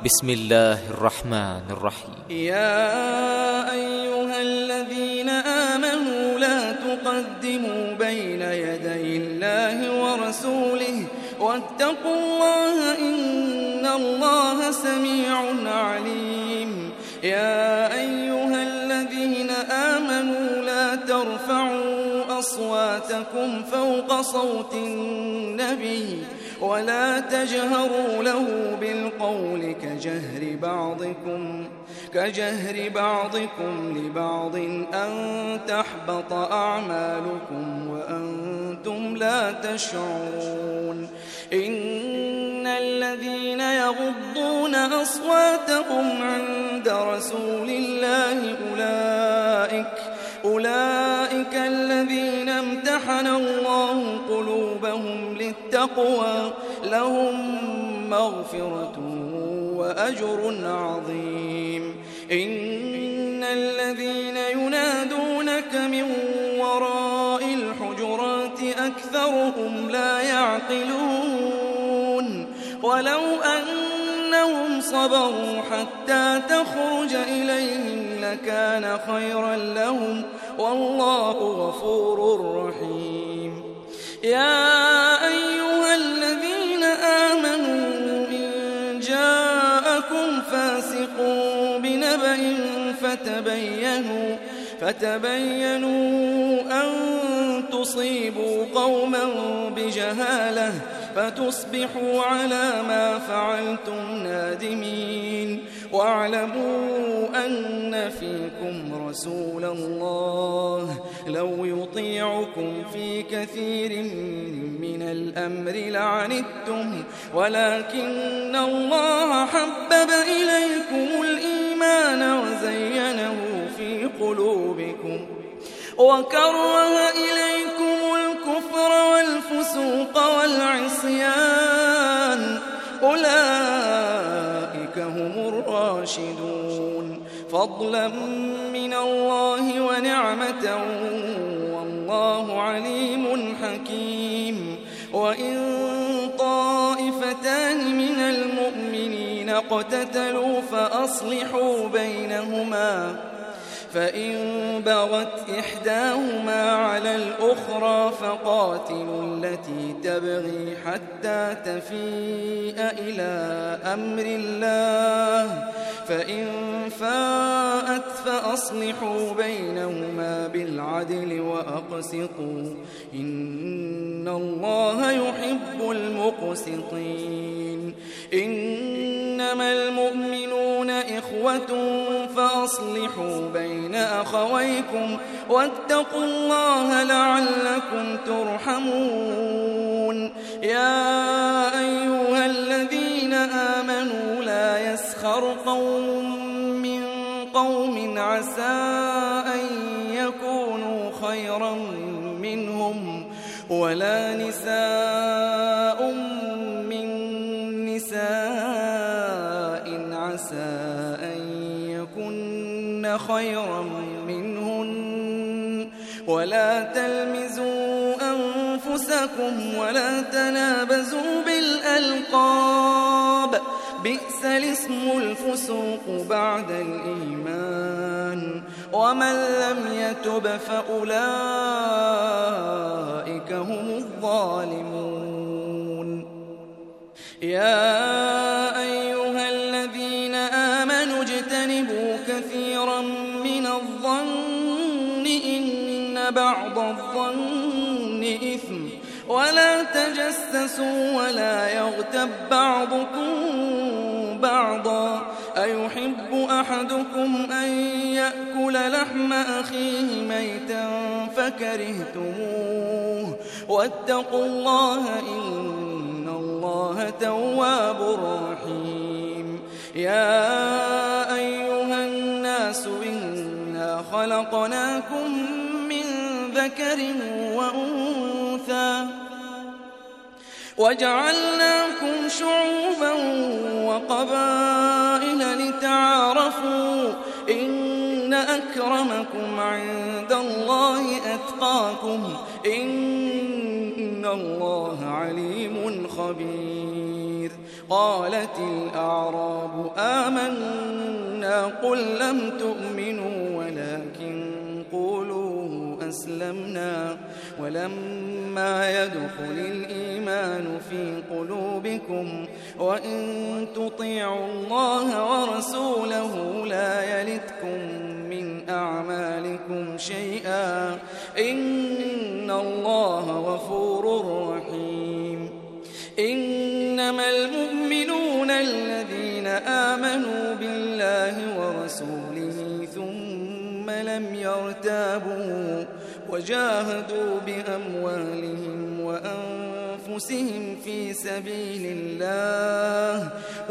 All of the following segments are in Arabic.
بسم الله الرحمن الرحيم. يا أيها الذين آمنوا لا تقدموا بين يدي الله ورسوله واتقوا الله إن الله سميع عليم. يا أيها الذين آمنوا لا ترفعوا أصواتكم فوق صوت النبي ولا تجهروا له بالقول كجهر بعضكم لبعض أن تحبط أعمالكم وأنتم لا تشعرون. إن الذين يغضون أصواتهم عند رسول الله أولئك الذين امتحن الله قلوبهم للتقوى لهم مغفرة وأجر عظيم. إن الذين ينادونك من وراء الحجرات أكثرهم لا يعقلون. ولو أنهم صبروا حتى تخرج إليهم لكان خيرا لهم والله غفور رحيم. يا أيها الذين آمنوا إن جاءكم فاسق بنبأ فتبينوا أن تصيبوا قوما بجهالة فتصبحوا على ما فعلتم نادمين. واعلموا أن فيكم رسول الله لو يطيعكم في كثير من الأمر لعنتم ولكن الله حبب إليكم الإيمان وزينه في قلوبكم وكره إليكم الكفر والفسوق والعصيان أولئك هم الراشدون فضلا من الله ونعمة والله عليم حكيم. وإن طائفتان من المؤمنين اقتتلوا فأصلحوا بينهما فإن بغت إحداهما على الأخرى فقاتلوا التي تبغي حتى تفيء إلى أمر الله فإن فاءت فأصلحوا بينهما بالعدل وأقسطوا إن الله يحب المقسطين. إنما المؤمنون إخوة فأصلحوا بين أخويكم واتقوا الله لعلكم ترحمون. يا أيها الذين آمنوا لا يسخر قوم من قوم عسى أن يكونوا خيرا منهم ولا نساء من نساء عسى أن يكن خيرا منهن ولا تلمزوا أنفسكم ولا تنابزوا بالألقاب بئس الاسم الفسوق بعد الإيمان ومن لم يتب فأولئك هم الظالمون. يا أيها الذين آمنوا اجتنبوا كثيرا من الظن إن بعض الظن إثم ولا تجسسوا ولا يغتب بعضكم بعضا أيحب أحدكم أن يأكل لحم أخيه ميتا فكرهتموه واتقوا الله إن الله تواب رحيم. يا أيها الناس إنا خلقناكم من ذكر وأنثى وجعلناكم شعوبا وقبائل لتعارفوا إن أكرمكم عند الله أتقاكم إن الله عليم خبير. قالت الأعراب آمنا قل لم تؤمنوا ولكن قولوا أسلمنا ولما يدخل الإيمان في قلوبكم وإن تطيعوا الله ورسوله لا يلتكم من أعمالكم شيئا إن الله غفور رحيم. إنما المؤمنون الذين آمنوا بالله ورسوله ثم لم يرتابوا وجاهدوا بأموالهم وأنفسهم في سبيل الله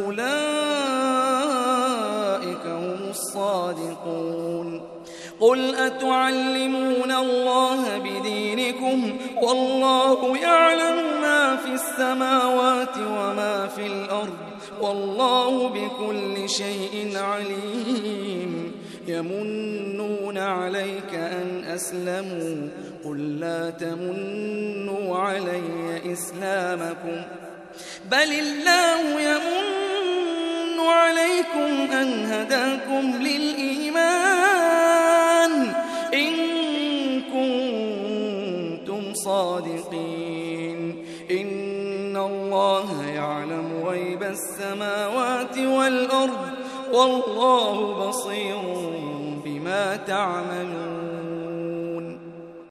أولئك هم الصادقون. قل أتعلمون الله بدينكم والله يعلم ما في السماوات وما في الأرض والله بكل شيء عليم. يمنون عليك أن أسلموا قل لا تمنوا علي إسلامكم بل الله يمن عليكم أن هداكم للإيمان إن كنتم صادقين. إن الله يعلم غيب السماوات والأرض والله بصير بما تعملون.